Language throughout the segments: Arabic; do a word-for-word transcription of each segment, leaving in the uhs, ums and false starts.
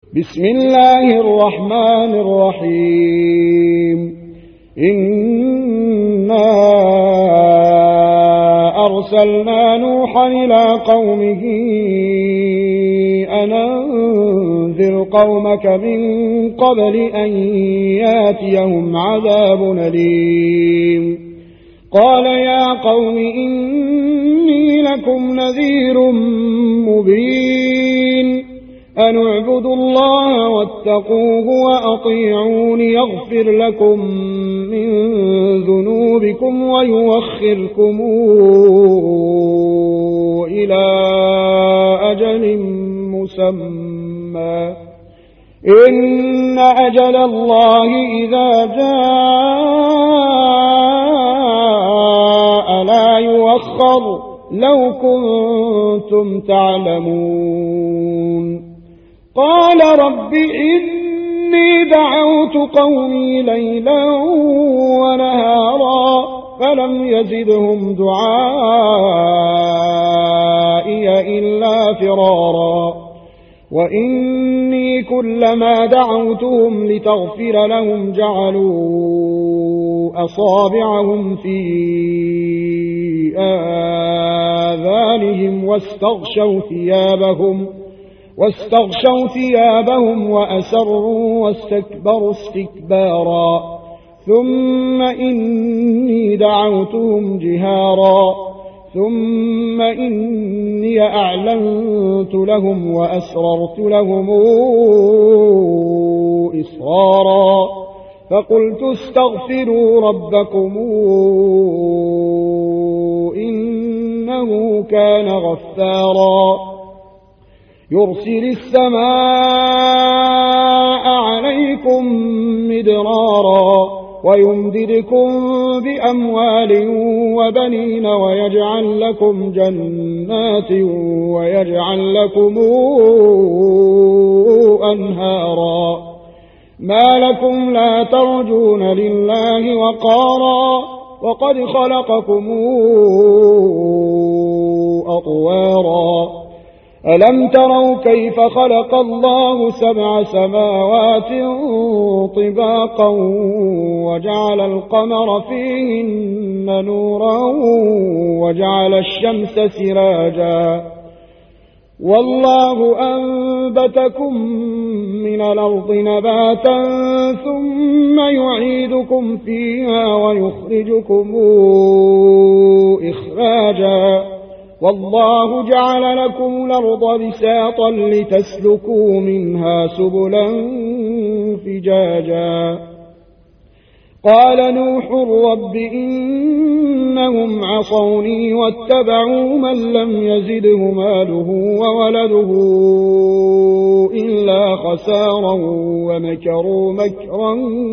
بسم الله الرحمن الرحيم إنا أرسلنا نوحا إلى قومه أن أنذر قومك من قبل أن ياتيهم عذاب أليم قال يا قوم إني لكم نذير مبين أن اعبدوا الله واتقوه وأطيعون يغفر لكم من ذنوبكم ويوخركم إلى أجل مسمى إن أجل الله إذا جاء لا يؤخر لو كنتم تعلمون قال رب إني دعوت قومي ليلا ونهارا فلم يزدهم دعائي إلا فرارا وإني كلما دعوتهم لتغفر لهم جعلوا أصابعهم في آذانهم واستغشوا ثيابهم واستغشوا ثيابهم وأسروا واستكبروا استكبارا ثم إني دعوتهم جهارا ثم إني أعلنت لهم وأسررت لهم إسرارا فقلت استغفروا ربكم إنه كان غفارا يرسل السماء عليكم مدرارا ويمددكم بأموال وبنين ويجعل لكم جنات ويجعل لكم أنهارا ما لكم لا ترجون لله وقارا وقد خلقكم أطوارا ألم تروا كيف خلق الله سبع سماوات طباقا وجعل القمر فيهن نورا وجعل الشمس سراجا والله أنبتكم من الأرض نباتا ثم يعيدكم فيها ويخرجكم إخراجا والله جعل لكم الأرض بساطا لتسلكوا منها سبلا فجاجا قال نوح رب إنهم عصوني واتبعوا من لم يزده ماله وولده إلا خسارا ومكروا مكرا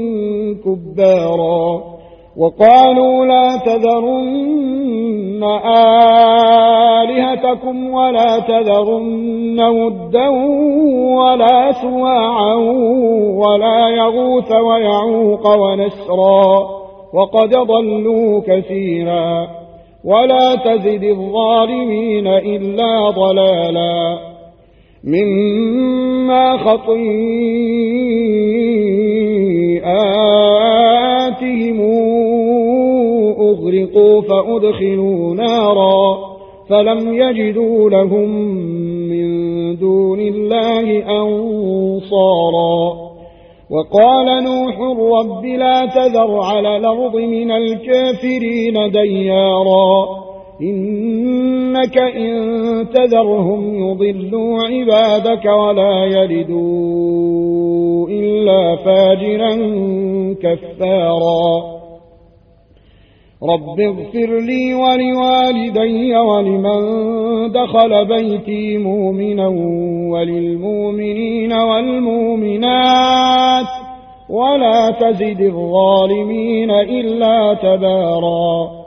كبارا وقالوا لا تذرن آلهتكم ولا تذرن ودا ولا سواعا ولا يغوث ويعوق ونسرا وقد ضلوا كثيرا ولا تزد الظالمين إلا ضلالا مما خطيئاتهم أغرقوا فأدخلوا نارا فلم يجدوا لهم من دون الله أنصارا وقال نوح رب لا تذر على الأرض من الكافرين ديارا إنك إن تذرهم يضلوا عبادك ولا يلدوا إلا فاجرا كفارا رب اغفر لي ولوالدي ولمن دخل بيتي مؤمنا وللمؤمنين والمؤمنات ولا تزد الظالمين إلا تبارا